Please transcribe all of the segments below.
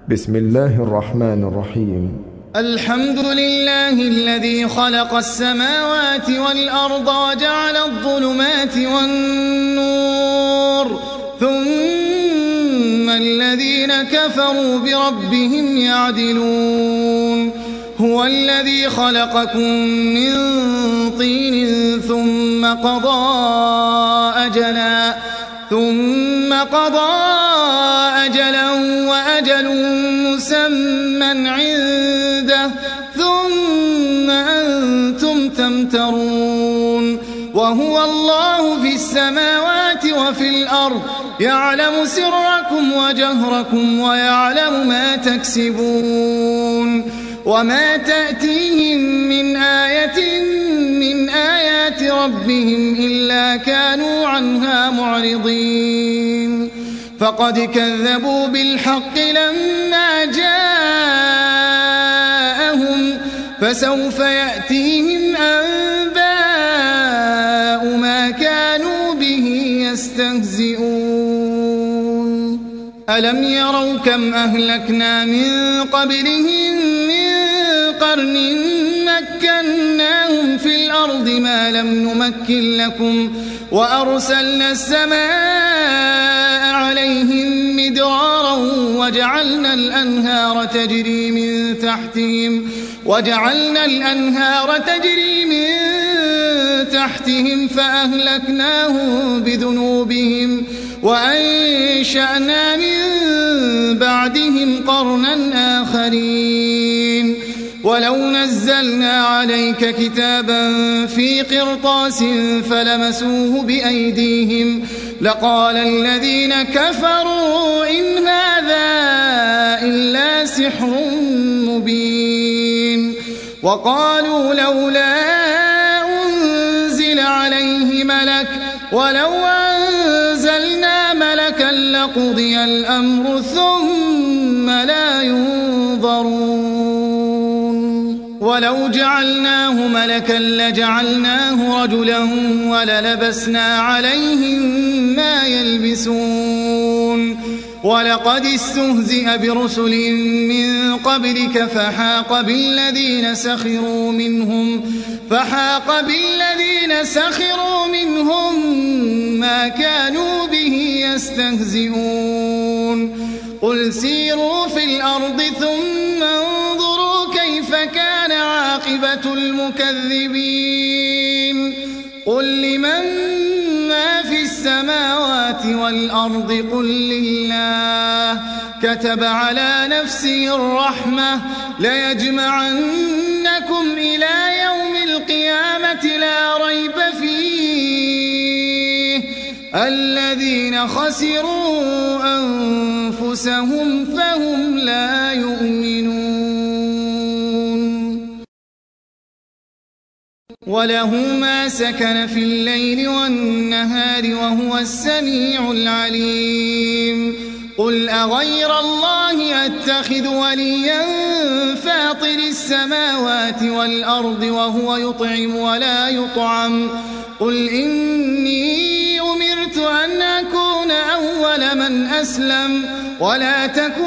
بسم الله الرحمن الرحيم. الحمد لله الذي خلق السماوات والأرض وجعل الظلمات والنور ثم الذين كفروا بربهم يعدلون. هو الذي خلقكم من طين ثم قضى أجلا وأجل مسمى عنده ثم أنتم تمترون. وهو الله في السماوات وفي الأرض يعلم سركم وجهركم ويعلم ما تكسبون. وما تأتيهم من آية من آيات ربهم إلا كانوا عنها معرضين. فقد كذبوا بالحق لما جاءهم فسوف يأتيهم أنباء ما كانوا به يستهزئون. ألم يروا كم أهلكنا من قبلهم من قرن مكناهم في الأرض ما لم نمكن لكم وأرسلنا السماء عليهم مدرارا وجعلنا الأنهار تجري من تحتهم فأهلكناهم بذنوبهم وأنشأنا من بعدهم قرنا آخرين. ولو نزلنا عليك كتابا في قرطاس فلمسوه بأيديهم لقال الذين كفروا إن هذا إلا سحر مبين. وقالوا لولا أنزل عليه ملك ولو أنزلنا ملكا لقضي الأمر ثم لا ينظرون. ولو جعلناه ملكا لجعلناه رجلا وللبسنا عليهم ما يلبسون. ولقد استهزئ برسل من قبلك فحاق بالذين سخروا منهم ما كانوا به يستهزئون. قل سيروا في الأرض ثم انظروا كيف كان عاقبة المكذبين. قل لمن ما في السماوات والأرض قل لله كتب على نفسه الرحمة ليجمعنكم إلى يوم القيامة لا ريب فيه الذين خسروا أنفسهم فهم لا يؤمنون. وله ما سكن في الليل والنهار وهو السميع العليم. قل أغير الله أتخذ وليا فاطر السماوات والأرض وهو يطعم ولا يطعم. قل إني أمرت أن أكون أول من أسلم ولا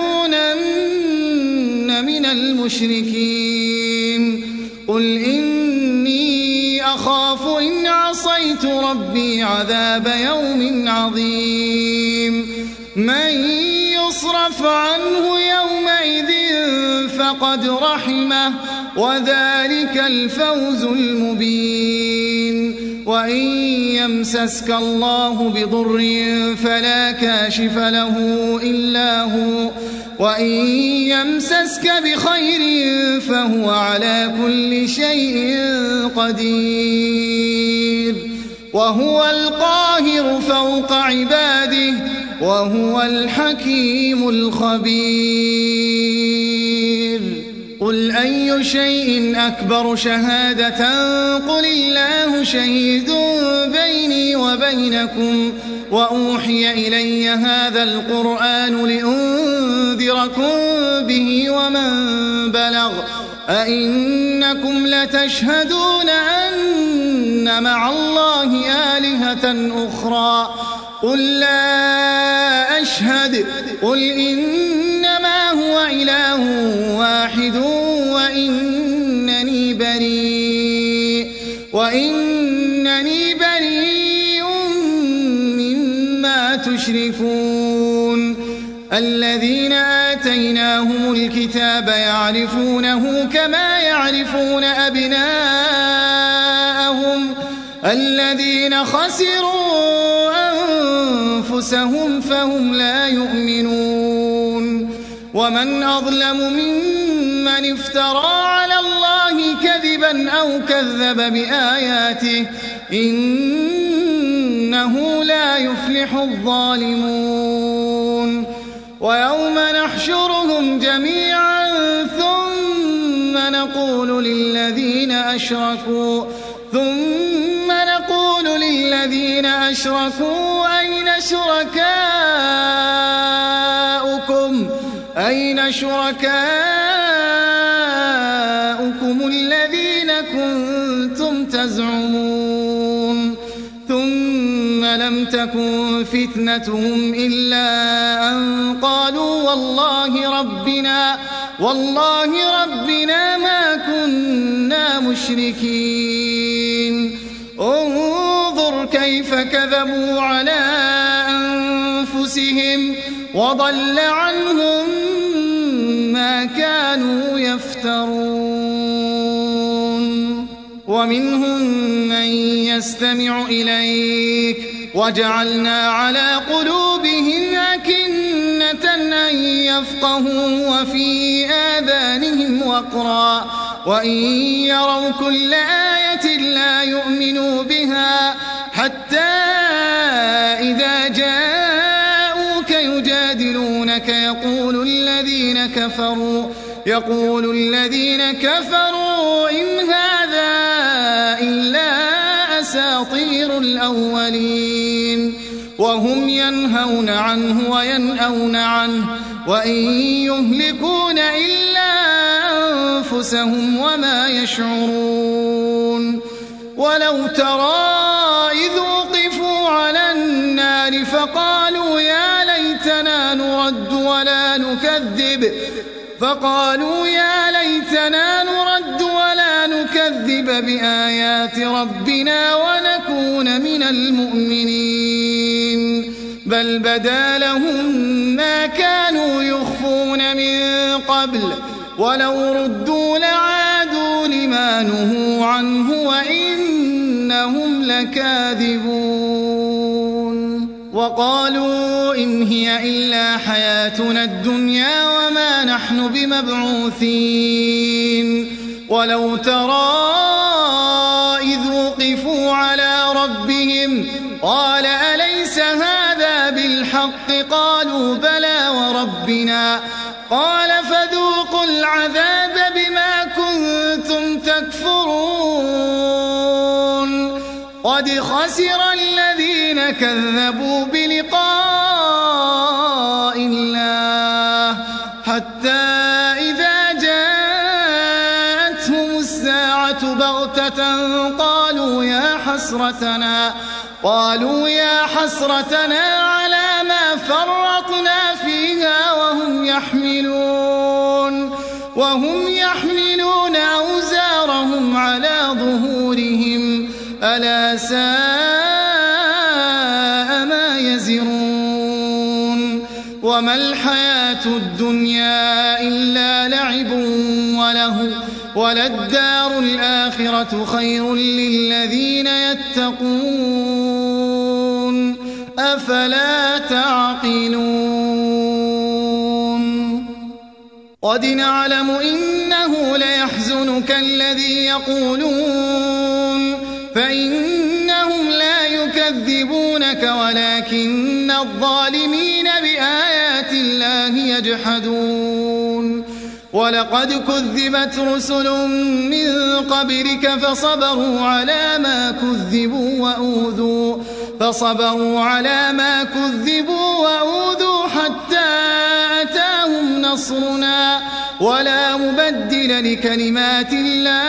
تكونن من المشركين. قل إني أخاف إن عصيت ربي عذاب يوم عظيم. من يصرف عنه يومئذ فقد رحمه وذلك الفوز المبين. وإن يمسسك الله بضر فلا كاشف له إلا هو وإن يمسسك بخير فهو على كل شيء قدير. وهو القاهر فوق عباده وهو الحكيم الخبير. قل أي شيء أكبر شهادة قل الله شهيد بيني وبينكم وأوحي إلي هذا القرآن لأنذركم به ومن بلغ أئنكم لتشهدون أن مع الله آلهة أخرى قل لا أشهد قل إنما هو إله واحد وإنني بريء مما تشركون الذين آتيناهم الكتاب يعرفونه كما يعرفون أبناءهم الذين خسروا أنفسهم فهم لا يؤمنون ومن أظلم ممن افترى على الله كذبا أو كذب بآياته إنه لا يفلح الظالمون ويوم نحشرهم جميعا ثم نقول للذين أشركوا أين شركاؤكم الذين كنتم تزعمون ثم لم تكن فتنتهم إلا أن قالوا والله ربنا ما كنا مشركين انظر كيف كذبوا على أنفسهم وضل عنهم ما كانوا يفترون ومنهم من يستمع إليك وجعلنا على قلوبهم أكنة أن يفقهوا وفي آذانهم وقرا وإن يروا كل آية لا يؤمنوا بها حتى إذا جاءوك يجادلونك يقول الذين كفروا إن هذا إلا أساطير الأولين وهم ينهون عنه وينأون عنه وإن يهلكون إلا أنفسهم وما يشعرون ولو ترى إذ وقفوا على النار فقالوا يا ليتنا نرد ولا نكذب بآيات ربنا ونكون من المؤمنين بل بدا لهم ما كانوا يخفون من قبل ولو ردوا لعادوا لما نهوا عنه وإنهم لكاذبون وقالوا إن هي إلا حياتنا الدنيا وما نحن بمبعوثين ولو ترى إذ وقفوا على ربهم قال أليس هذا بالحق قالوا بلى وربنا قال فذوقوا العذاب بما كنتم تكفرون قد خسر الذين كذبوا بلقاء الله حتى إذا جاءتهم الساعة بغتة قالوا يا حسرتنا على ما فرطنا فيها وهم يحملون أوزارهم على ظهورهم ألا ساء ما يزرون وما الحياة الدنيا إلا لعب وله وللدار الآخرة خير للذين يتقون أفلا تعقلون قد نعلم إنه ليحزنك الذي يقولون فإنهم لا يكذبونك ولكن الظالمين بآيات الله يجحدون ولقد كذبت رسل من قبلك فصبروا على ما كذبوا وأوذوا حتى أتاهم نصرنا ولا مبدل لكلمات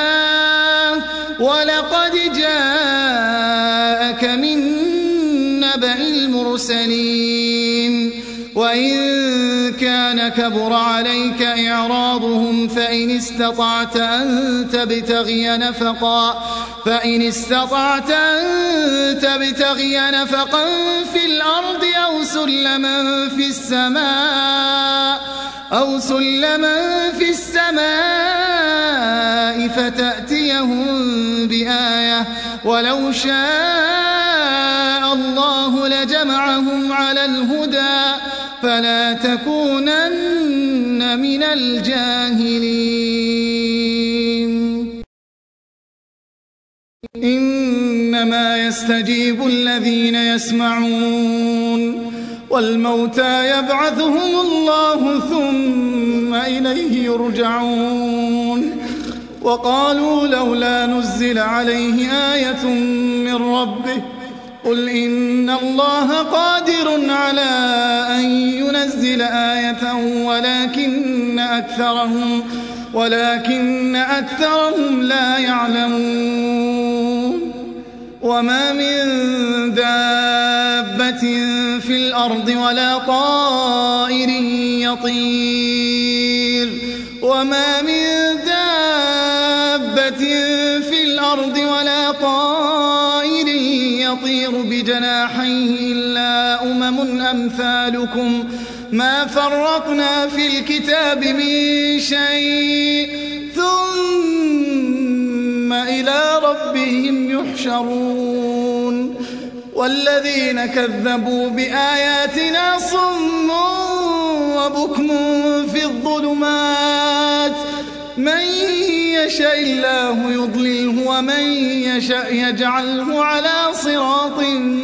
الله ولقد جاءك من نبأ المرسلين وإن كان كبر عليك إعراضهم فإن استطعت أن تبتغي نفقا في الأرض أو سلما في السماء فتأتيهم بآية ولو شاء الله لجمعهم على الهدى فلا تكونن من الجاهلين. إنما يستجيب الذين يسمعون والموتى يبعثهم الله ثم إليه يرجعون. وقالوا لولا نزل عليه آية من ربه قل إن الله قادر على أن ينزل آية ولكن أكثرهم لا يعلمون. وما من دابة في الأرض ولا طائر يطير بجناحيه إلا أمثالكم ما فرطنا في الكتاب من شيء ثم إلى ربهم يحشرون. والذين كذبوا بآياتنا صم وبكم في الظلمات من يشاء الله يضلله ومن يشاء يجعله على صراط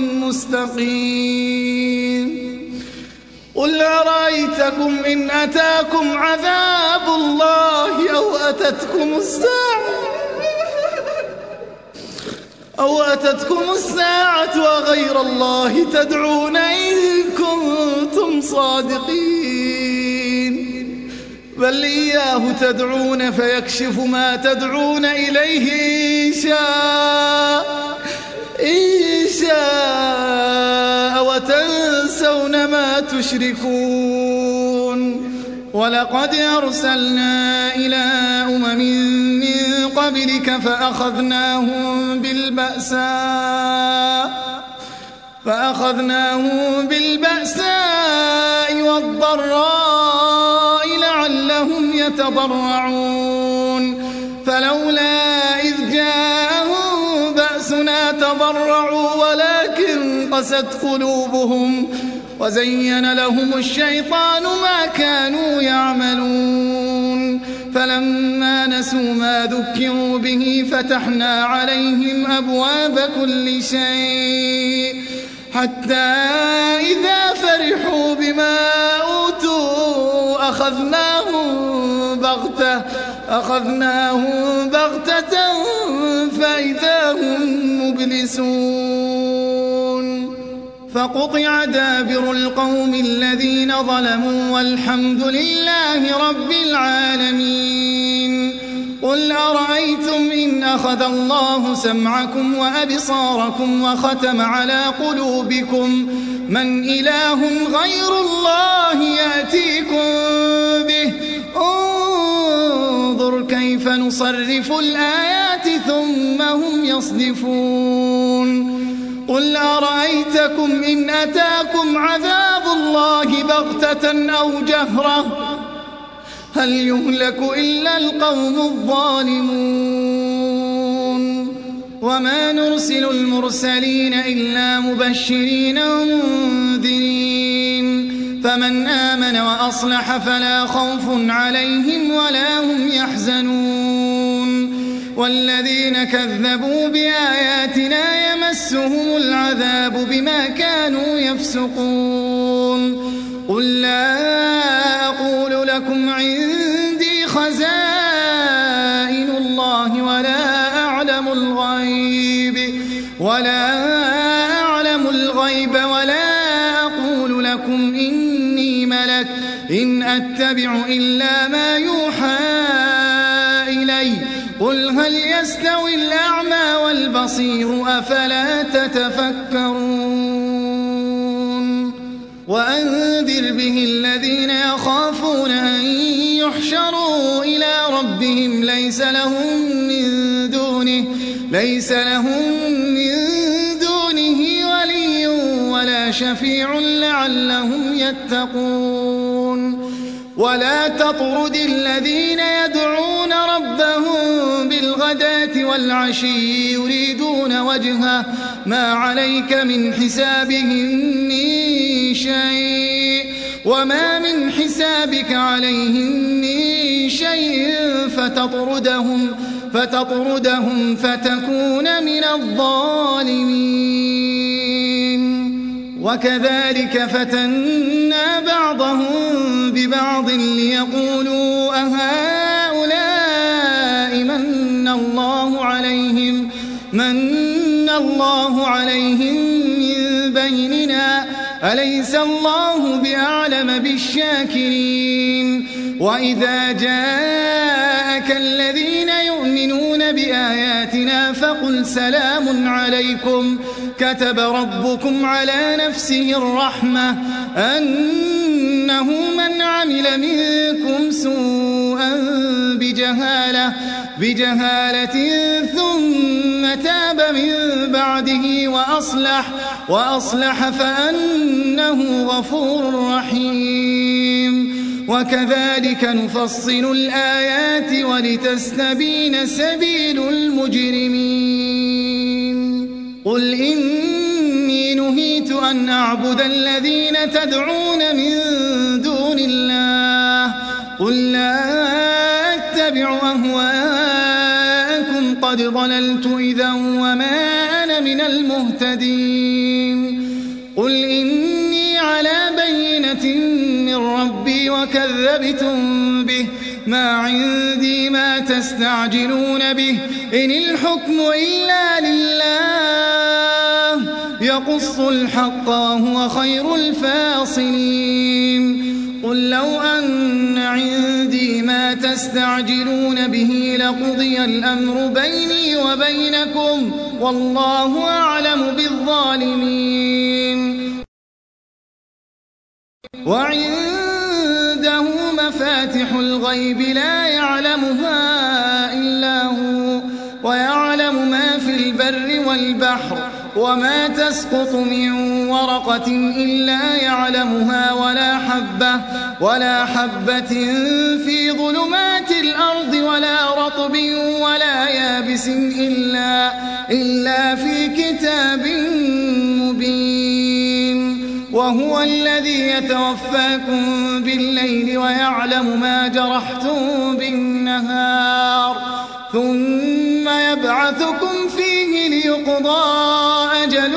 مستقيم. قل أرأيتكم إن أتاكم عذاب الله أو أتتكم الساعة وغير الله تدعون إن كنتم صادقين. بل إياه تدعون فيكشف ما تدعون إليه إن شاء وتنسون ما تشركون. ولقد أرسلنا إلى أمم من قبلك فأخذناهم بالبأساء والضراء لعلهم يتضرعون. فلولا إذ جاءهم بأسنا تضرعوا ولكن قست قلوبهم وزين لهم الشيطان ما كانوا يعملون. فلما نسوا ما ذكروا به فتحنا عليهم أبواب كل شيء حتى إذا فرحوا بما أوتوا أخذناهم بغتة فإذا هم مبلسون. فقطع دابر القوم الذين ظلموا والحمد لله رب العالمين. قل أرأيتم إن أخذ الله سمعكم وأبصاركم وختم على قلوبكم من إله غير الله يأتيكم به انظر كيف نصرف الآيات ثم هم يصدفون. قل أرأيتكم إن أتاكم عذاب الله بغتة أو جهرة هل يهلك إلا القوم الظالمون. وما نرسل المرسلين إلا مبشرين ومنذرين فمن آمن وأصلح فلا خوف عليهم ولا هم يحزنون. والذين كذبوا بآياتنا يمسهم العذاب بما كانوا يفسقون. قل لا أقول لكم عندي خزائن الله ولا أعلم الغيب ولا أقول لكم إني ملك إن أتبع إلا ما يوحى إلي. قل هل يستوي الأعمى والبصير أفلا تتفكرون. وأنذر به الذين يخافون أن يحشروا إلى ربهم ليس لهم من دونه ولي ولا شفيع لعلهم يتقون ولا تطرد الذين يدعون ربهم بالغداة والعشي يريدون وجهه ما عليك من حسابهم من شيء وما من حسابك عليهم من شيء فتطردهم فتكون من الظالمين. وكذلك فتنا بعضهم ببعض ليقولوا أهؤلاء من الله عليهم من بيننا أليس الله بأعلم بالشاكرين. وإذا جاءك الذين يؤمنون بآياتنا فقل سلام عليكم كتب ربكم على نفسه الرحمة أنه من عمل منكم سوءا بجهالة ثم تاب من بعده وأصلح فأنه غفور رحيم. وكذلك نفصل الآيات ولتستبين سبيل المجرمين. قل إني نهيت أن أعبد الذين تدعون من دون الله قل لا أتبع أهواءكم قد ضللت إذا وما أنا من المهتدين. قل إني على بينة من ربي وكذبتم به ما عندي ما تستعجلون به إن الحكم إلا لله يقص الحق وهو خير الفاصلين. قل لو أن عندي ما تستعجلون به لقضي الأمر بيني وبينكم والله أعلم بالظالمين. وعنده مفاتح الغيب لا يعلمها إلا هو ويعلم ما في البر والبحر وما تسقط من ورقة إلا يعلمها ولا حبة في ظلمات الأرض ولا رطب ولا يابس إلا في كتاب مبين. وهو الذي يتوفاكم بالليل ويعلم ما جرحتم بالنهار ثم يبعثكم فيه ليقضى أجل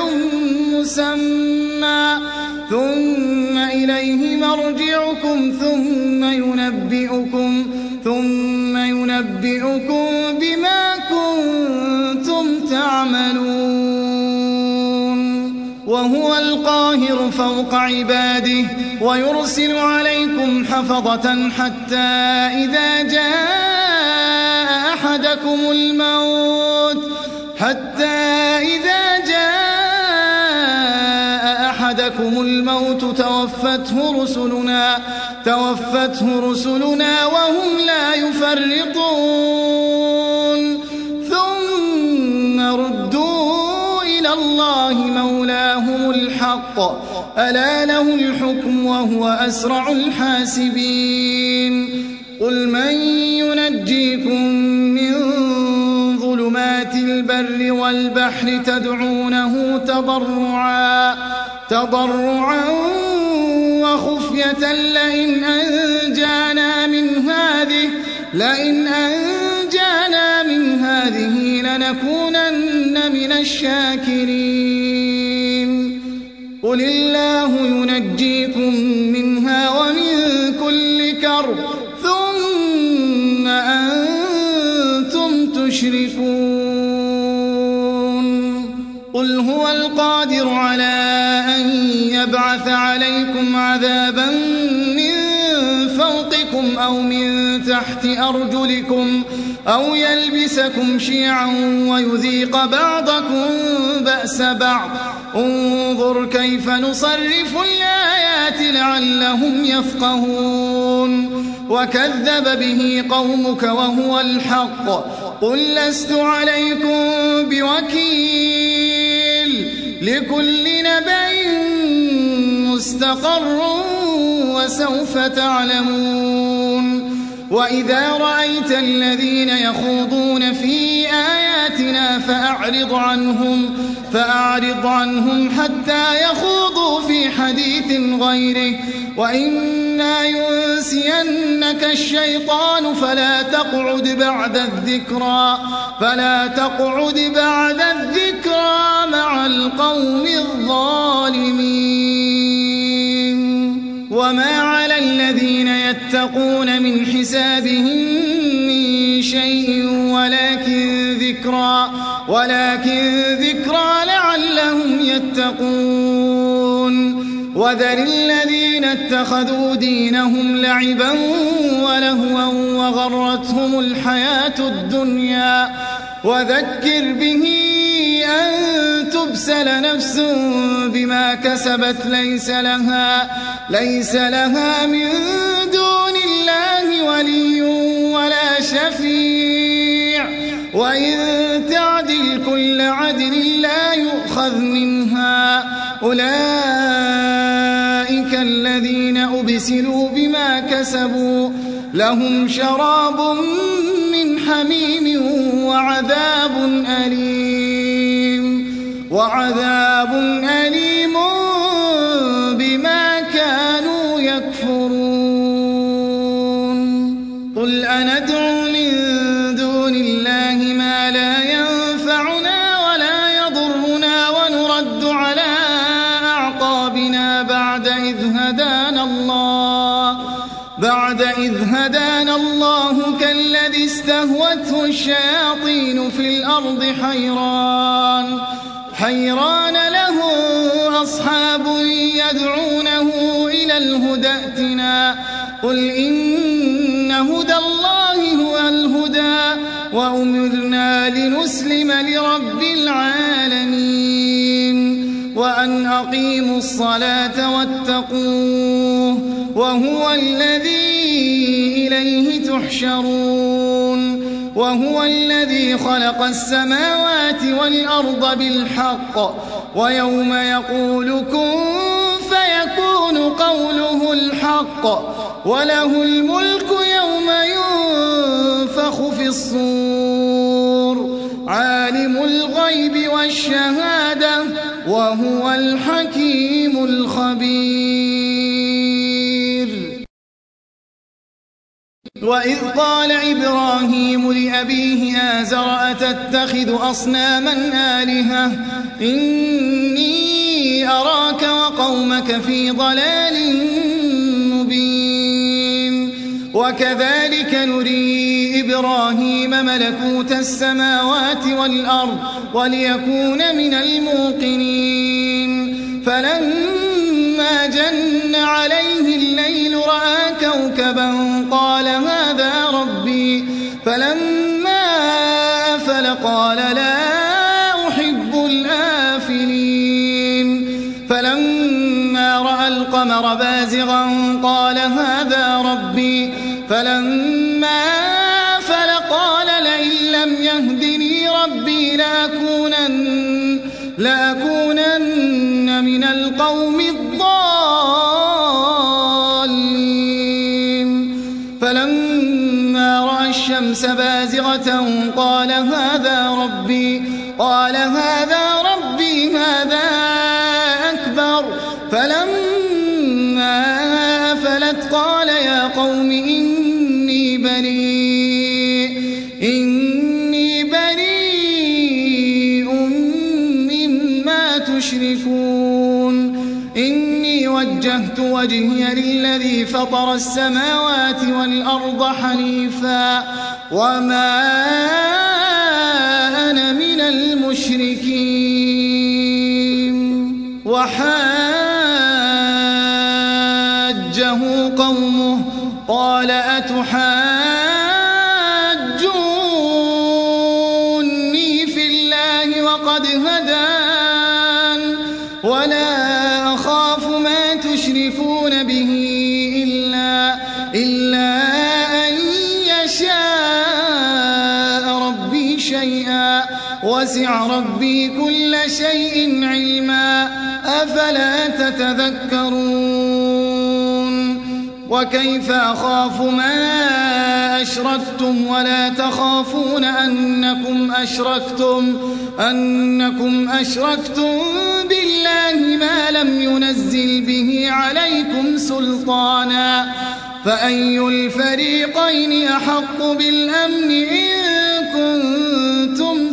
مسمى ثم إليه مرجعكم ثم ينبئكم بما كنتم تعملون. وهو القاهر فوق عباده ويرسل عليكم حفظة حتى إذا جاء أحدكم الموت توفته رسلنا وهم لا يفرطون ثم ردوا إلى الله مولاهم الحق ألا له الحكم وهو أسرع الحاسبين. قل من ينجيكم من ظلمات البر والبحر تدعونه تضرعا وخفية لئن أنجانا من هذه لنكونن من الشاكرين. قل الله ينجيكم منها ومن كل كرب ثم أنتم تشركون. قل هو القادر على أن يبعث عليكم عذابا من فوقكم أو من تحت أرجلكم أو يلبسكم شيعا ويذيق بعضكم بأس بعض انظر كيف نصرف الآيات لعلهم يفقهون وكذب به قومك وهو الحق قل لست عليكم بوكيل لكل نبأ مستقر وسوف تعلمون وإذا رأيت الذين يخوضون في آياتنا فأعرض عنهم حتى يخوضوا في حديث غيره وإما ينسينك الشيطان فلا تقعد بعد الذكرى مع القوم الظالمين وما على الذين يتقون من حسابهم من شيء ولكن ذكرى لعلهم يتقون وذر الذين اتخذوا دينهم لعبا ولهوا وغرتهم الحياة الدنيا وذكر به أن تبسل نفس بما كسبت ليس لها من دون الله ولي ولا شفيع وإن تعدل كل عدل لا يؤخذ منها أولئك الذين أبسلوا بما كسبوا لهم شراب من حميم وعذاب أليم بما كانوا يكفرون قل أندعو من دون الله ما لا ينفعنا ولا يضرنا ونرد على أعقابنا بعد إذ هدانا الله كالذي استهوته الشياطين في الأرض حيران له أصحاب يدعونه إلى الهدى ائتنا قل إن هدى الله هو الهدى وأمرنا لنسلم لرب العالمين وأن أقيموا الصلاة واتقوه وهو الذي إليه تحشرون وهو الذي خلق السماوات والأرض بالحق ويوم يقول كن فيكون قوله الحق وله الملك يوم ينفخ في الصور عالم الغيب والشهادة وهو الحكيم الخبير وإذ قال إبراهيم لأبيه آزر أتتخذ أصناما آلهة إني أراك وقومك في ضلال مبين وكذلك نري إبراهيم ملكوت السماوات والأرض وليكون من الموقنين فلما جن عليه الليل رأى كوكبا قال هذا ربي فلما أفل قال لا أحب الآفلين فلما رأى القمر بازغا قال هذا ربي فلما أفل قال لئن لم يهدني ربي لأكونن من القوم الضالين فلما رأى الشمس بازغة قال هذا ربي هذا أكبر فلما أفلت قال يا قوم إني بريء مما تشركون إني وجهت وجهي للذي فطر السماوات والأرض حنيفا وما أنا من المشركين وحاجه قومه قال أتحاجوني في الله وقد هدان إلا أن يشاء ربي شيئا وسع ربي كل شيء علما أفلا تتذكرون وكيف أخاف ما أشركتم ولا تخافون أنكم أشركتم بالله ما لم ينزل به عليكم سلطانا فأي الفريقين أحق بالأمن إن كنتم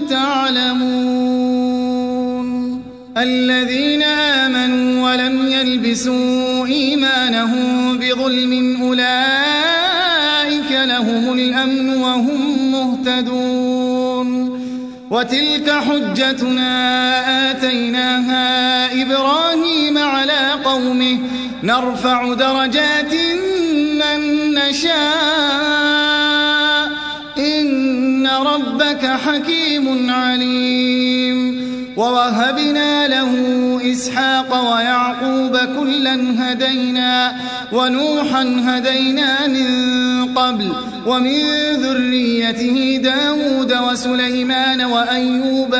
تعلمون الذين آمنوا ولم يلبسوا إيمانهم بظلم أولئك لهم الأمن وهم مهتدون وتلك حجتنا آتيناها إبراهيم على قومه نرفع درجات من نشاء إن ربك حكيم عليم ووهبنا له إسحاق ويعقوب كلا هدينا ونوحا هدينا من قبل ومن ذريته داود وسليمان وأيوب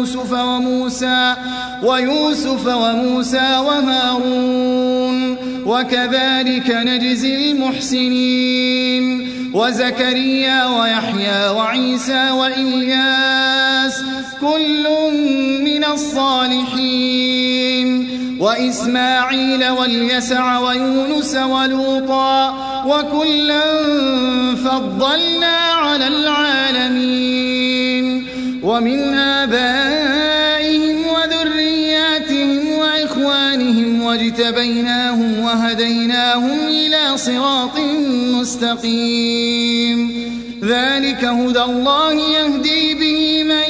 ويوسف وموسى وهارون وكذلك نجزي المحسنين وزكريا ويحيى وعيسى وإلياس كل من الصالحين وإسماعيل واليسع ويونس ولوطا وكلا فضلنا على العالمين ومن آبائهم وذرياتهم وإخوانهم واجتبيناهم وهديناهم إلى صراط مستقيم ذلك هدى الله يهدي به من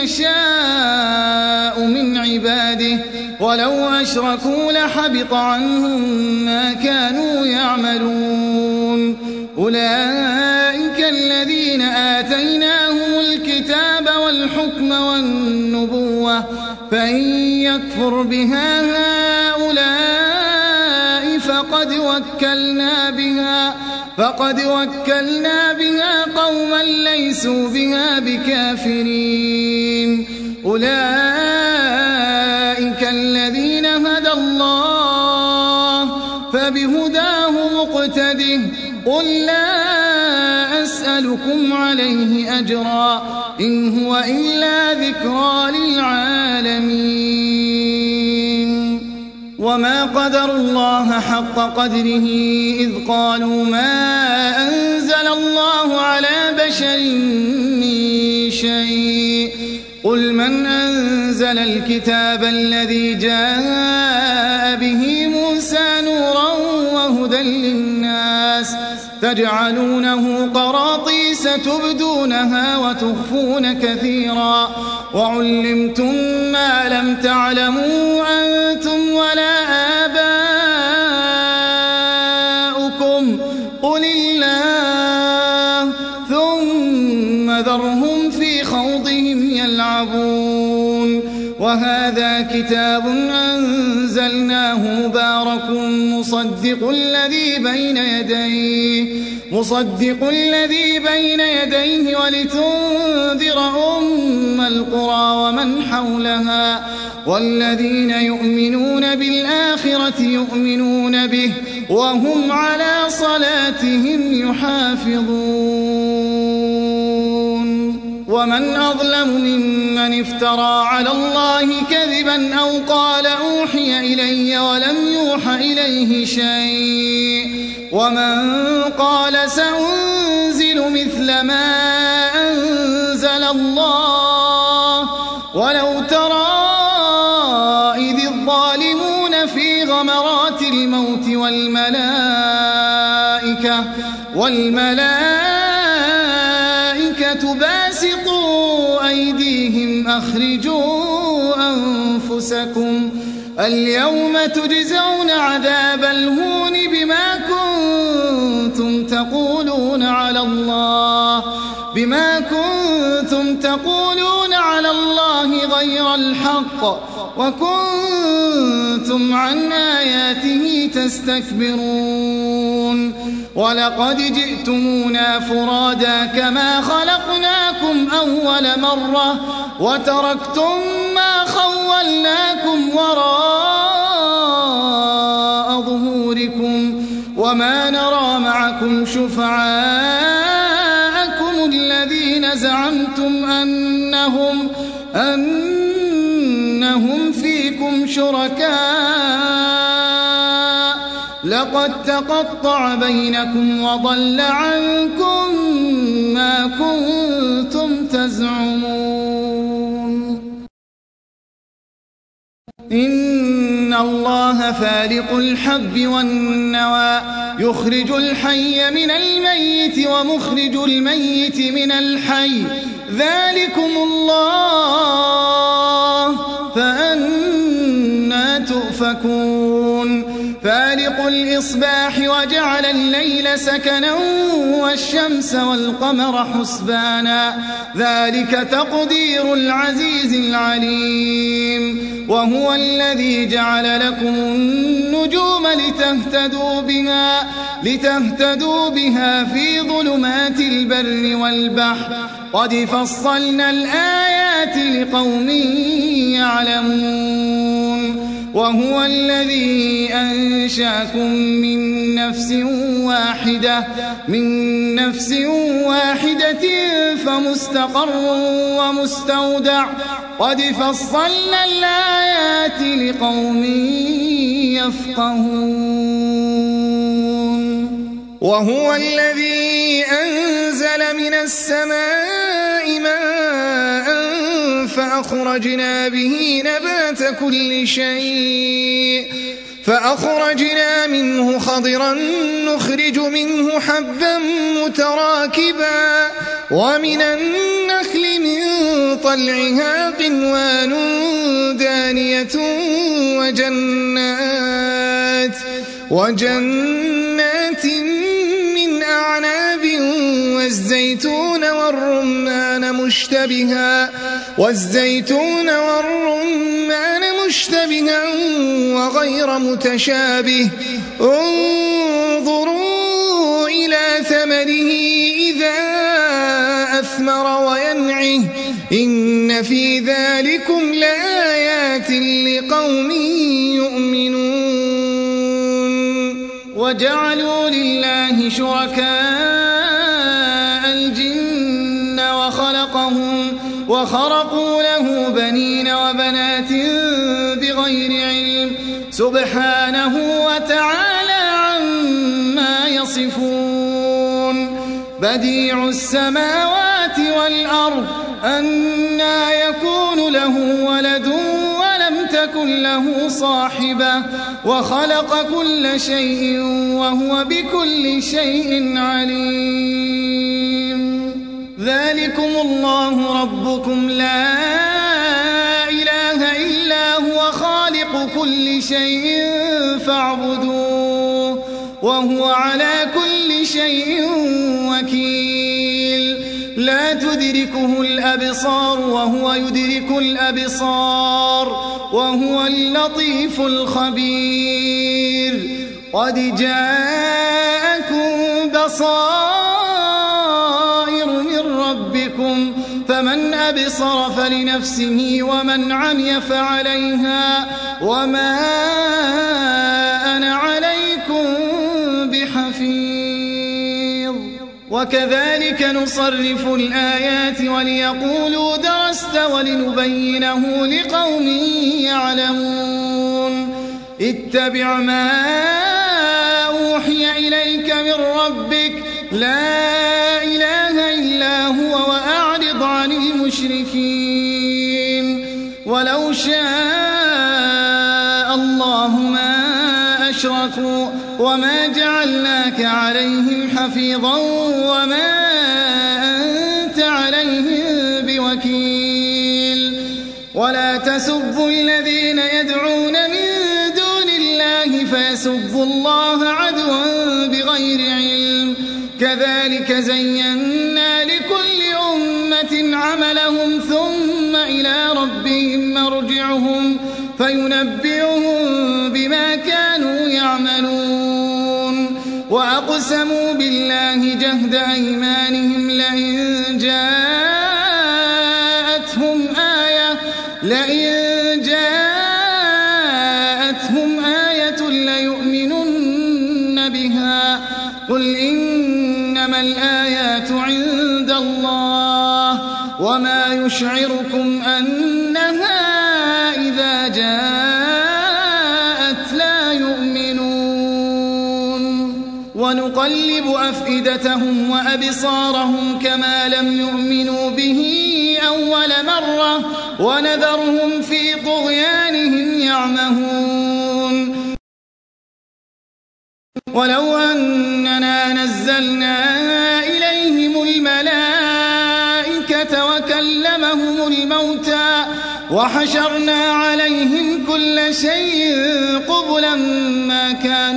يشاء من عباده ولو أشركوا لحبط عنهم ما كانوا يعملون أولئك الذين آتيناهم الكتاب والحكم والنبوة فإن يكفر بها هؤلاء فقد وكلنا بها قوما ليسوا بها بكافرين أولئك الذين هدى الله فبهداه مقتده قل لا أسألكم عليه أجرا إن هو إلا ذكرى للعالمين وما قدروا الله حق قدره إذ قالوا ما أنزل الله على بشر من شيء قل من أنزل الكتاب الذي جاء به موسى نورا وهدى للناس تجعلونه قراطيس تبدونها وتخفون كثيرا وعلمتم ما لم تعلموا أنتم ولا آباؤكم قل الله ثم ذرهم في خوضهم يلعبون وهذا كتاب أنزلناه مبارك مصدق الذي بين يديه ولتنذر أم القرى ومن حولها والذين يؤمنون بالآخرة يؤمنون به وهم على صلاتهم يحافظون ومن أظلم ممن افترى على الله كذبا أو قال أوحي إلي ولم يوح إليه شيء ومن قال سأنزل مثل ما أنزل الله ولو ترى إذ الظالمون في غمرات الموت والملائكة باسطوا أيديهم أخرجوا أنفسكم اليوم تجزون عذاب الهون بما كنتم تقولون على الله غير الحق وكنتم عن آياته تستكبرون ولقد جئتمونا فرادا كما خلقناكم أول مرة وتركتم ما خولناكم وراء ظهوركم وما نرى معكم شفعاءكم الذين زعمتم أنهم فيكم شركاء لقد تقطع بينكم وضل عنكم ما كنتم تزعمون إن الله فالق الحب والنوى يخرج الحي من الميت ومخرج الميت من الحي ذلكم الله فأنى تؤفكون فالق الإصباح وجعل الليل سكنا والشمس والقمر حسبانا ذلك تقدير العزيز العليم وهو الذي جعل لكم النجوم لتهتدوا بها في ظلمات البر والبحر قد فصلنا الآيات لقوم يعلمون وهو الذي أنشأكم من نفس واحدة فمستقر ومستودع قد فصلنا الآيات لقوم يفقهون وهو الذي أنزل من السماء ماء فأخرجنا به نبات كل شيء فأخرجنا منه خضرا نخرج منه حبا متراكبا ومن النخل من طلعها قنوان دانية وجنات من أعناب والزيتون والرمان مشتبها وغير متشابه انظروا إلى ثمره إذا أثمر وينعه إن في ذلكم لآيات لقوم يؤمنون وجعلوا لله شركاء الجن وخرقوا له بنين وبنات بغير علم سبحانه وتعالى عما يصفون بديع السماوات والأرض أنى يكون له ولد ولم تكن له صاحبة وخلق كل شيء وهو بكل شيء عليم ذلكم الله ربكم لا إله إلا هو خالق كل شيء فاعبدوه وهو على كل شيء وكيل لا تدركه الأبصار وهو يدرك الأبصار وهو اللطيف الخبير قد جاءكم بصائر من ربكم فمن أبصر فلنفسه ومن عمي فعليها وما أنا عليكم بحفيظ وكذلك نصرف الآيات وليقولوا درست ولنبينه لقوم يعلمون اتبع ما أوحي إليك من ربك لا إله إلا هو وأعرض عن المشركين ولو شاء الله ما أشركوا وما جعلناك عليهم حفيظا وما أنت عليهم بوكيل ولا تسبوا الذين يدعون من دون الله فيسبوا الله عدوا بغير علم كذلك زينا لكل أمة عملهم ثم إلى ربهم مرجعهم فينبئهم بما كانوا يعملون وأقسموا بالله جهد أيمانهم لئن جاءتهم آية ليؤمنن بها قل إنما الآيات عند الله وما يشعركم أنها إذا جاءت لا يؤمنون ونقلب أفئدتهم وأبصارهم كما لم يؤمنوا به أول مرة ونذرهم في طغيانهم يعمهون ولو أننا نزلنا إليهم الملائكة وكلمهم الموتى وحشرنا عليهم كل شيء قبلا ما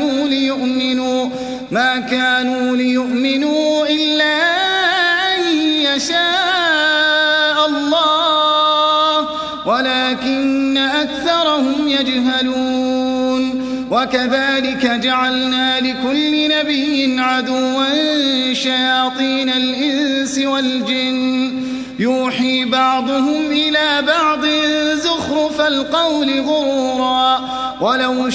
كانوا ليؤمنوا إلا أن يشاء الله ولكن أكثرهم يجهلون وكذلك جعلنا لكل نبي عدوا شياطين الإنس والجن يوحي بعضهم إلى بعض زخرف القول غرورا ولو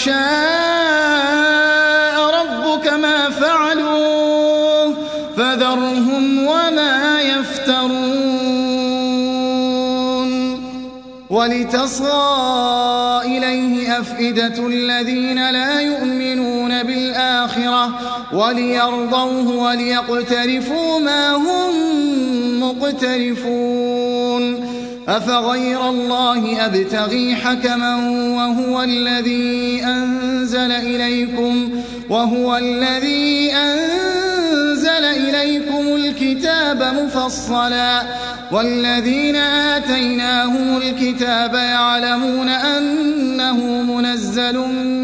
شاء ربك ما فعلوه فذرهم وما يفترون ولتصغى إليه أفئدة الذين لا يؤمنون بالآخرة وليرضوه وليقترفوا ما هم مقترفون أفغير الله أبتغي حكما وهو الذي أنزل إليكم الكتاب مفصلا والذين آتيناهم الكتاب يعلمون أنه منزل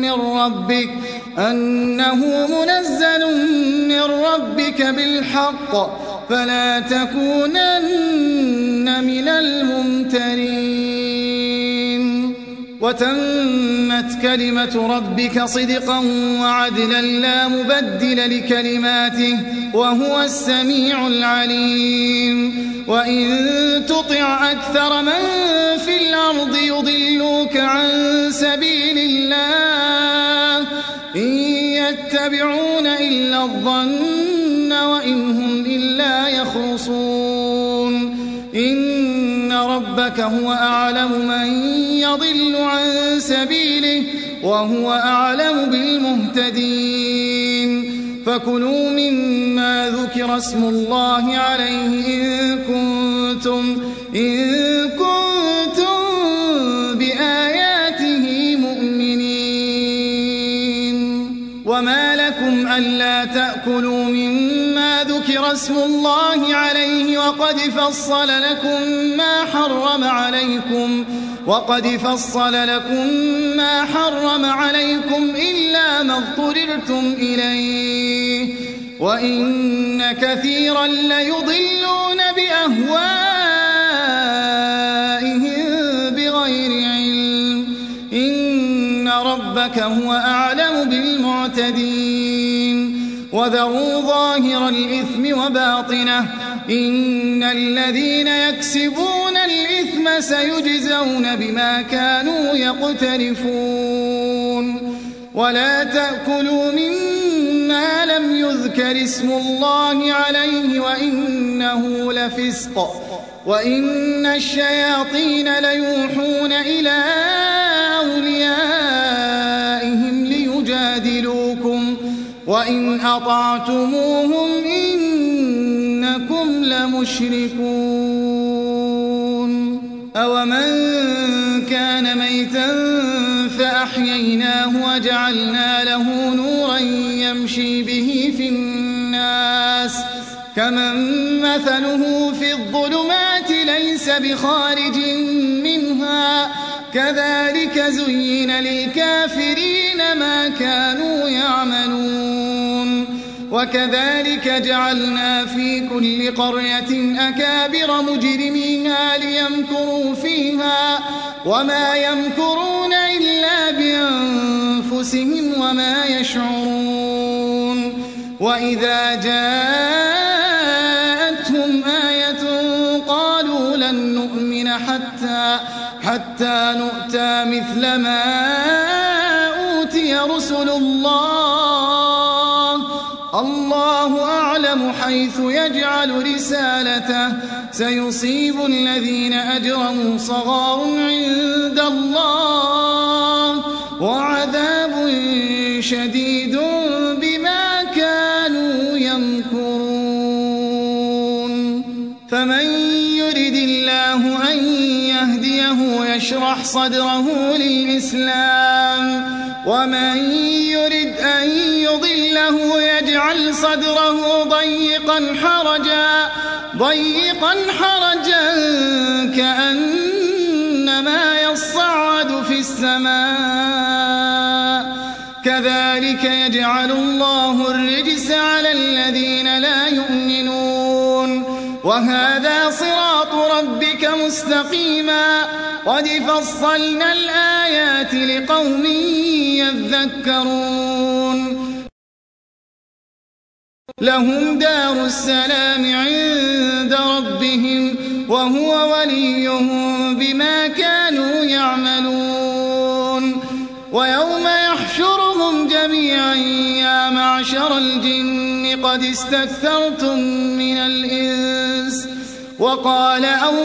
من ربك بالحق فلا تكونن من الممترين وتمت كلمة ربك صدقا وعدلا لا مبدل لكلماته وهو السميع العليم وإن تطع أكثر من في الأرض يضلوك عن سبيل الله إن يتبعون إلا الظن وإن هم إلا يخرصون إن ربك هو أعلم من يضل عن سبيله وهو أعلم بالمهتدين فكلوا مما ذكر اسم الله عليه إن كنتم بآياته مؤمنين وما لكم ألا تأكلوا مما ذكر اسم الله عليه وقد فصل لكم ما حرم عليكم إلا ما اضطررتم إليه وإن كثيرا ليضلون بأهوائهم بغير علم إن ربك هو أعلم بالمعتدين وذروا ظاهر الإثم وباطنه إن الذين يكسبون الإثم سيجزون بما كانوا يقترفون ولا تأكلوا مما لم يذكر اسم الله عليه وإنه لفسق وإن الشياطين ليوحون إلى أوليائهم ليجادلوكم وإن أطعتموهم إنكم لمشركون أومن كان ميتا فأحييناه وجعلنا له نورا يمشي به في الناس كمن مثله في الظلمات ليس بخارج منها كذلك زين للكافرين ما كانوا يعملون وكذلك جعلنا في كل قرية أكابر مجرميها ليمكروا فيها وما يمكرون إلا بأنفسهم وما يشعرون وإذا جاءتهم آية قالوا لن نؤمن حتى نؤتى مثل ما أوتي رسل الله أعلم حيث يجعل رسالته سيصيب الذين أجرموا صغار عند الله وعذاب شديد بما كانوا يمكرون فمن يرد الله أن يهديه يشرح صدره للإسلام ومن يرد أن يضله يجعل صدره ضيقا حرجا كأنما يصعد في السماء كذلك يجعل الله الرجس على الذين لا يؤمنون وهذا صراط ربك مستقيما قد فصلنا الآيات لقوم يذكرون لهم دار السلام عند ربهم وهو وليهم بما كانوا يعملون ويوم يحشرهم جميعا يا معشر الجن قد استكثرتم من الإنس وقال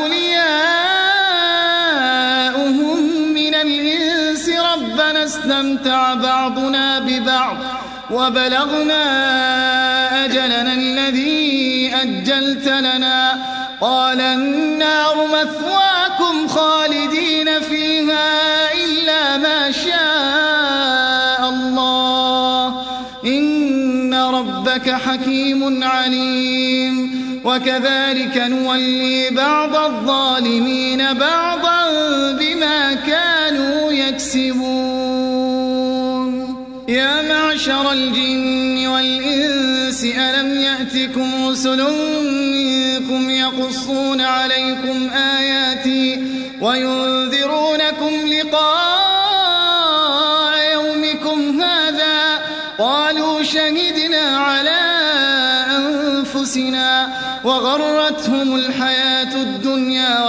أولياؤهم من الإنس ربنا استمتع بعضنا ببعض وبلغنا أجلنا الذي أجلت لنا قال النار مثواكم خالدين فيها إلا ما شاء الله إن ربك حكيم عليم وكذلك نولي بعض الظالمين بعضا بما كانوا يكسبون يا معشر الجن والإنس ألم يأتكم رسل منكم يقصون عليكم آياتي وينذرونكم لقاء يومكم هذا قالوا شهدنا على أنفسنا وغرتهم الحياة الدنيا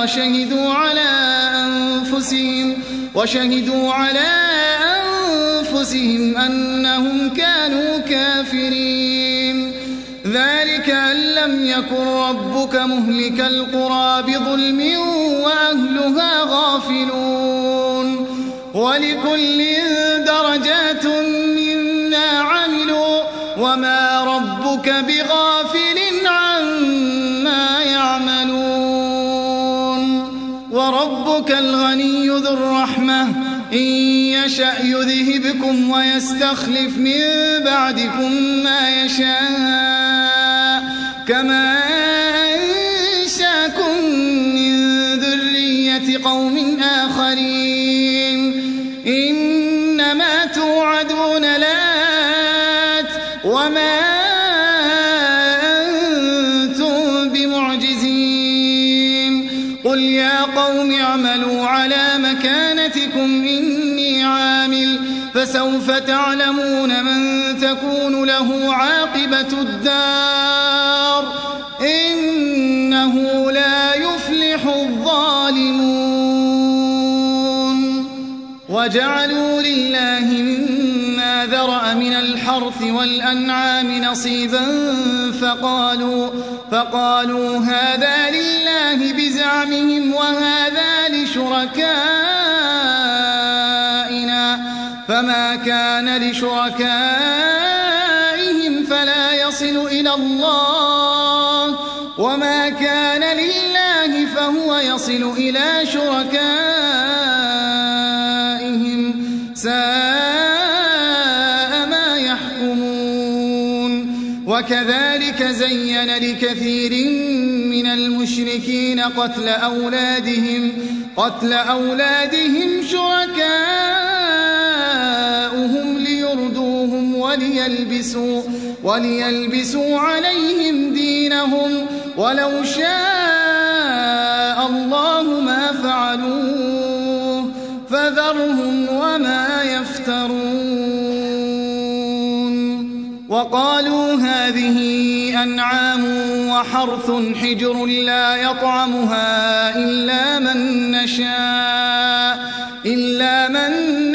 وشهدوا على أنفسهم أنهم كانوا كافرين ذلك أن لم يكن ربك مهلك القرى بظلم وأهلها غافلون ولكل درجات مما عملوا وما ربك بغافل عما يعملون وربك الغني ذو الرحمة إن يشأ يذهبكم ويستخلف من بعدكم ما يشاء كما أنشاكم من ذرية قوم آخرين إنما توعدون لآت وما أنتم بمعجزين قل يا قوم اعملوا على مكانتكم إني عامل فسوف تعلمون من تكون له عاقبة الدار إنه لا يفلح الظالمون وجعلوا لله مما ذرأ من الحرث والأنعام نصيبا فقالوا هذا لله بزعمهم وهذا لشركائنا فما كان لشركائهم فلا يصل إلى الله وما كان لله فهو يصل إلى شركائهم ساء ما يحكمون وكذلك زين لكثير من المشركين قتل أولادهم شركاؤهم ليردوهم وليلبسوا عليهم دينهم ولو شاء الله ما فعلوه فذرهم وما يفترون وقالوا هذه أنعام وحرث حجر لا يطعمها إلا من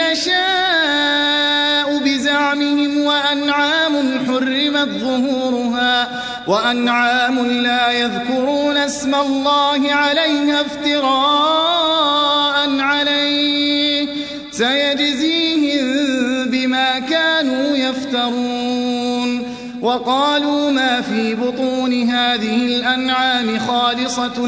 نشاء بزعمهم، وأنعام حرمت ظهورها، وأنعام لا يذكرون اسم الله عليها افتراء عليه، سيجزيهم بما كانوا يفترون. وقالوا ما في بطون هذه الأنعام خالصة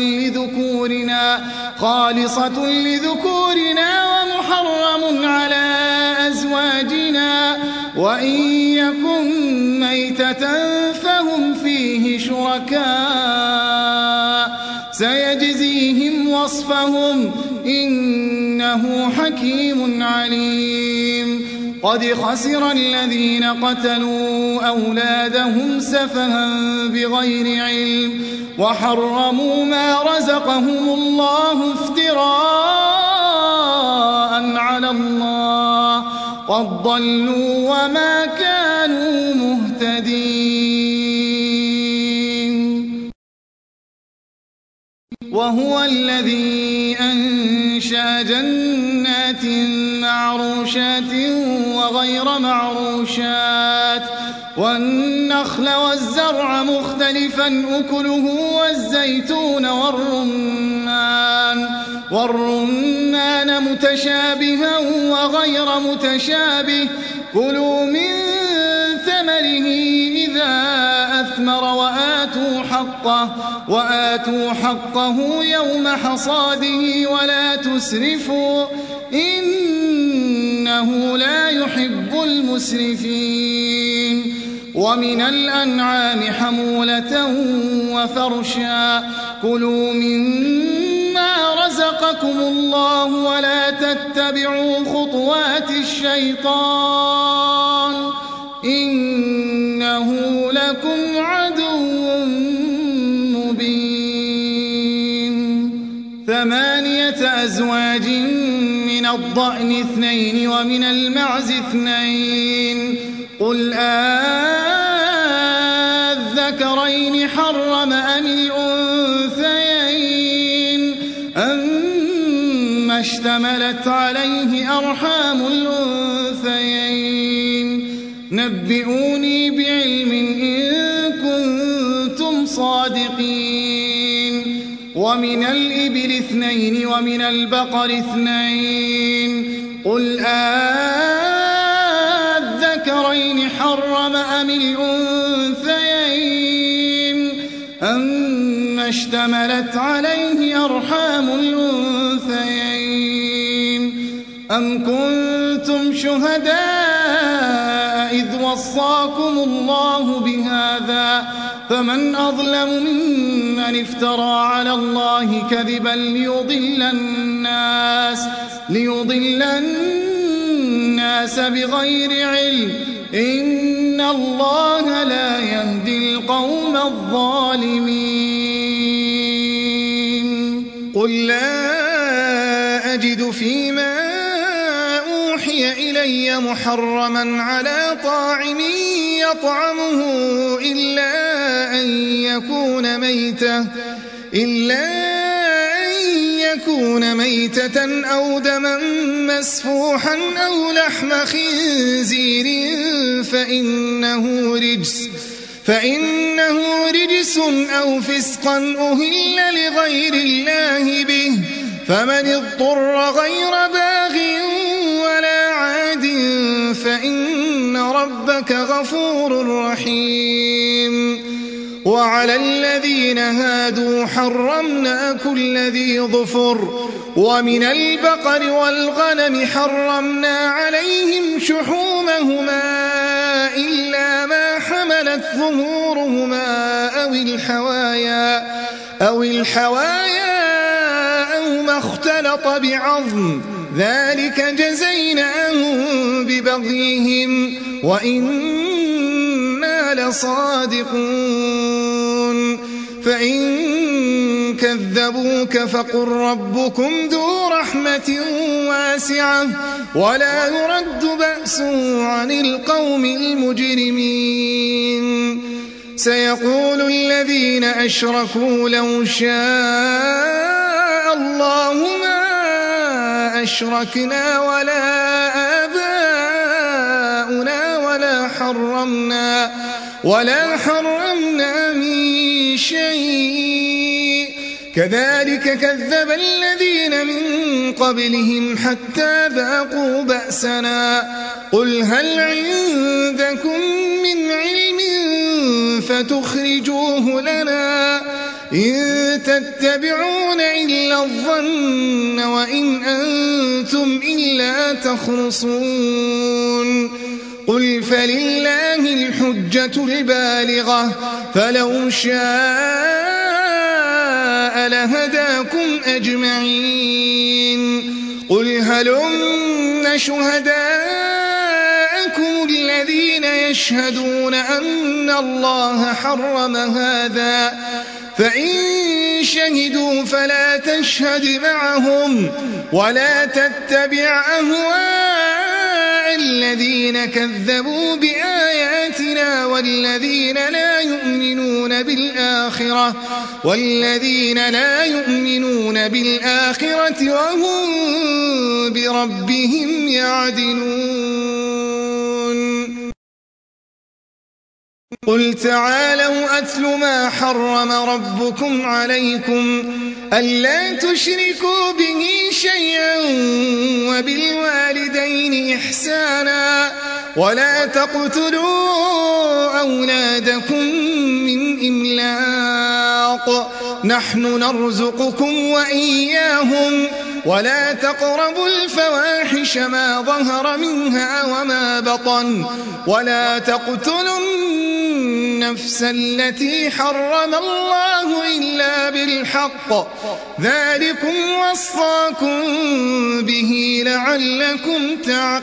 لذكورنا ومحرم على أزواجنا، وإن يكن ميتة فهم فيه شركاء، سيجزيهم وصفهم إنه حكيم عليم. قد خسر الذين قتلوا أولادهم سفها بغير علم، وحرموا ما رزقهم الله افتراء على الله، قد ضلوا وما كانوا مهتدين. وهو الذي أنشأ جنات معروشات وغير معروشات، والنخل والزرع مختلفا أكله، والزيتون والرمان متشابها وغير متشابه، كلوا من ثمره إذا أثمر وآتوا حقه يوم حصاده ولا تسرفوا إنه لا يحب المسرفين. ومن الأنعام حمولة وفرشا، كلوا مما رزقكم الله ولا تتبعوا خطوات الشيطان إنه لكم عدو مبين. 8 أزواج من الضأن 2 ومن المعز 2، قل أذكرين حرم أم الأنثيين أما اشتملت عليه أرحام الأنثيين، نبئوني بعلم إن كنتم صادقين. ومن الإبل 2 ومن البقر 2، قل أذكرين حرم أم الأنثيين أما اشتملت عليه أرحام الأنثيين، أم كنتم شهداء إذ وصاكم الله بهذا، فمن أظلم ممن افترى على الله كذبا ليضل الناس بغير علم، إن الله لا يهدي القوم الظالمين. قل لا أجد فيما أوحي إلي محرما على طاعم يطعمه إلا أن يكون ميتة أو دما مسفوحا أو لحم خنزير فإنه رجس أو فسقا أهل لغير الله به، فمن اضطر غير باغ ولا عاد فإن ربك غفور رحيم. وعلى الذين هادوا حرمنا كل ذي ظفر، ومن البقر والغنم حرمنا عليهم شحومهما إلا ما حملت ظهورهما أو الحوايا أو ما اختلط بعظم، ذلك جزيناهم ببغيهم وإنا لصادقون. فإن كذبوك فقل ربكم ذو رحمة واسعة ولا يرد بأسه عن القوم المجرمين. سيقول الذين أشركوا لو شاء الله ما أشركنا ولا آباؤنا ولا حرمنا من شيء كذلك كذب الذين من قبلهم حتى ذاقوا بأسنا قل هل عندكم من علم فتخرجوه لنا إن تتبعون إلا الظن وإن أنتم إلا تخرصون قل فلله الحجة البالغة فلو شاء لهداكم أجمعين قل هلم شهداءكم الذين يشهدون أن الله حرم هذا فإن شهدوا فلا تشهد معهم ولا تتبع أهواء الذين كذبوا بآياتنا والذين لا يؤمنون بالآخرة وهم بربهم يعدلون قل تعالوا أتل ما حرم ربكم عليكم ألا تشركوا به شيئا وبالوالدين إحسانا ولا تقتلوا أولادكم من إملاق نحن نرزقكم وإياهم ولا تقربوا الفواحش ما ظهر منها وما بطن ولا تقتلوا النفس التي حرم الله إلا بالحق ذلكم وصاكم به لعلكم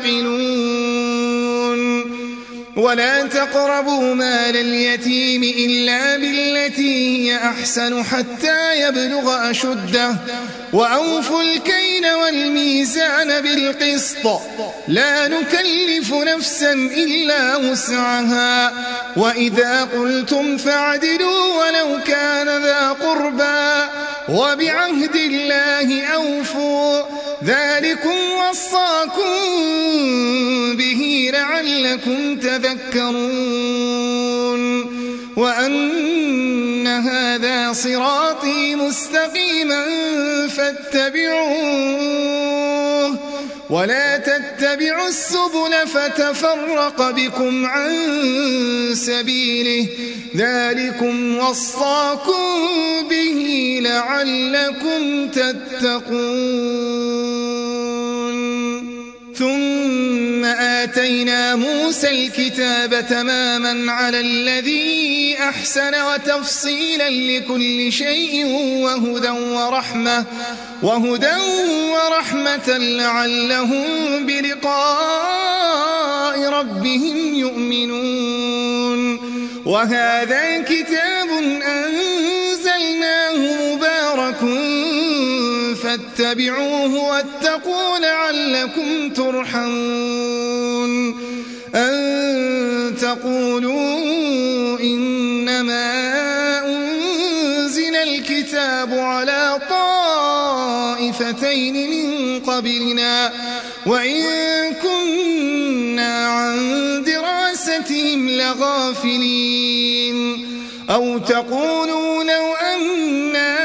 تعقلون ولا تقربوا مال اليتيم إلا بالتي هي أحسن حتى يبلغ أشده وأوفوا الكيل والميزان بالقسط لا نكلف نفسا إلا وسعها وإذا قلتم فاعدلوا ولو كان ذا قربى وبعهد الله أوفوا ذلكم وصاكم به لعلكم تذكرون وأن هذا صراطي مستقيما فاتبعوه ولا تتبعوا السبل فتفرق بكم عن سبيله ذلكم وصاكم به لعلكم تتقون ثم آتينا موسى الكتاب تماما على الذي أحسن وتفصيلا لكل شيء وهدى ورحمة لعلهم بلقاء ربهم يؤمنون وهذا كتاب أنزلناه مبارك فاتبعوه واتقوا لعلكم ترحمون أن تقولوا إنما أنزل الكتاب على طائفتين من قبلنا وإن كنا عن دراستهم لغافلين أو تقولوا لو أنا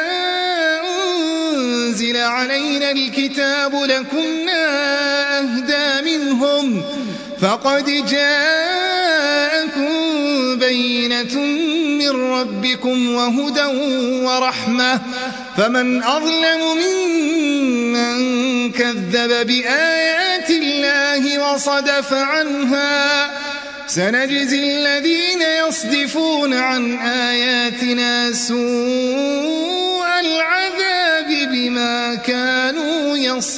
أنزل علينا الكتاب لكنا أهدى منهم فقد جاءكم بينة من ربكم وهدى ورحمة فمن أظلم ممن كذب بآيات الله وصدف عنها سنجزي الذين يصدفون عن آياتنا سوء العذاب بما كانوا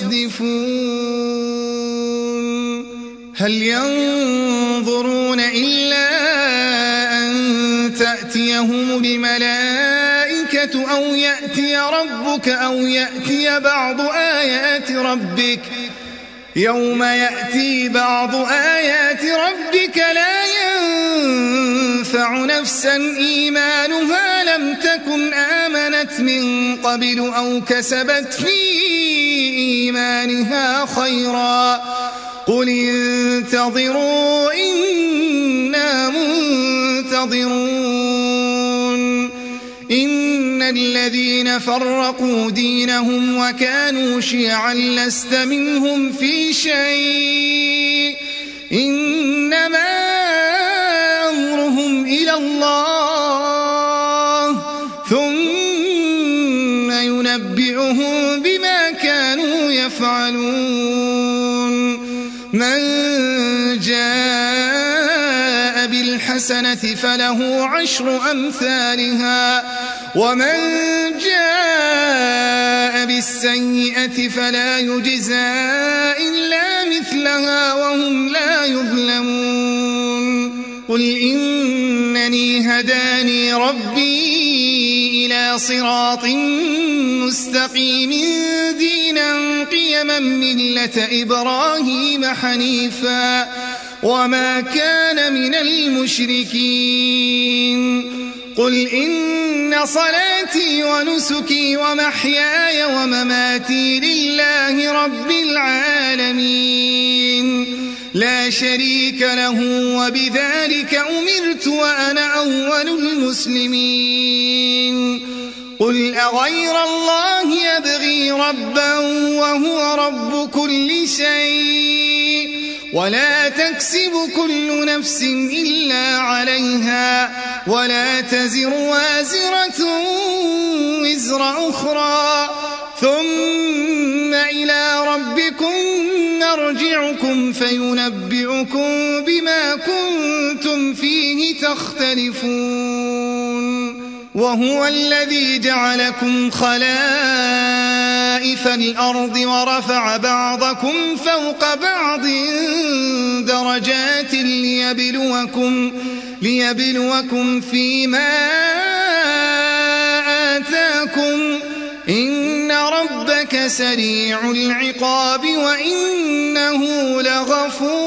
يصدفون هل ينظرون إلا أن تأتيهم الملائكة أو يأتي ربك أو يأتي بعض آيات ربك يوم يأتي بعض آيات ربك لا ينفع ينفع نفسا إيمانها لم تكن آمنت من قبل أو كسبت في إيمانها خيرا قل انتظروا إنا منتظرون إن الذين فرقوا دينهم وكانوا شيعا لست منهم في شيء إنما أمرهم إلى الله ثم ينبئهم بما كانوا يفعلون من جاء بالحسنة فله 10 أمثالها ومن جاء بالسيئة فلا يجزى إلا مثلها وهم لا يظلمون قل إنني هداني ربي إلى صراط مستقيم دينا قيما ملة إبراهيم حنيفا وما كان من المشركين قل إن صلاتي ونسكي ومحياي ومماتي لله رب العالمين لا شريك له وبذلك أمرت وأنا أول المسلمين قل أغير الله يبغي ربا وهو رب كل شيء ولا تكسب كل نفس إلا عليها ولا تزر وازرة وزر أخرى ثم إلى ربكم نرجعكم فينبئكم بما كنتم فيه تختلفون وهو الذي جعلكم خلائف الأرض ورفع بعضكم فوق بعض درجات ليبلوكم فيما آتاكم إن ربك سريع العقاب وإنه لغفور